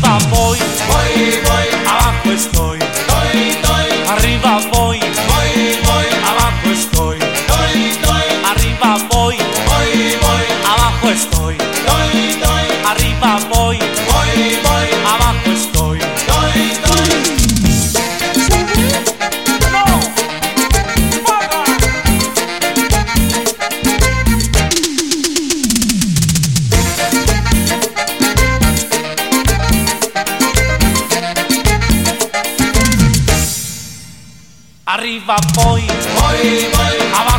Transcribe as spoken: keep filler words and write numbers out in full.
Arriba voy, voy, voy, abajo estoy. doy, doy, Arriba voy, voy, voy, abajo estoy. doy, doy, Arriba voy, voy, voy, abajo estoy. doy, doy, Arriba voy, voy, voy, abajo estoy. doy, doy. ¡No! ¡Paga! Arriba voy, Voy, voy, abajo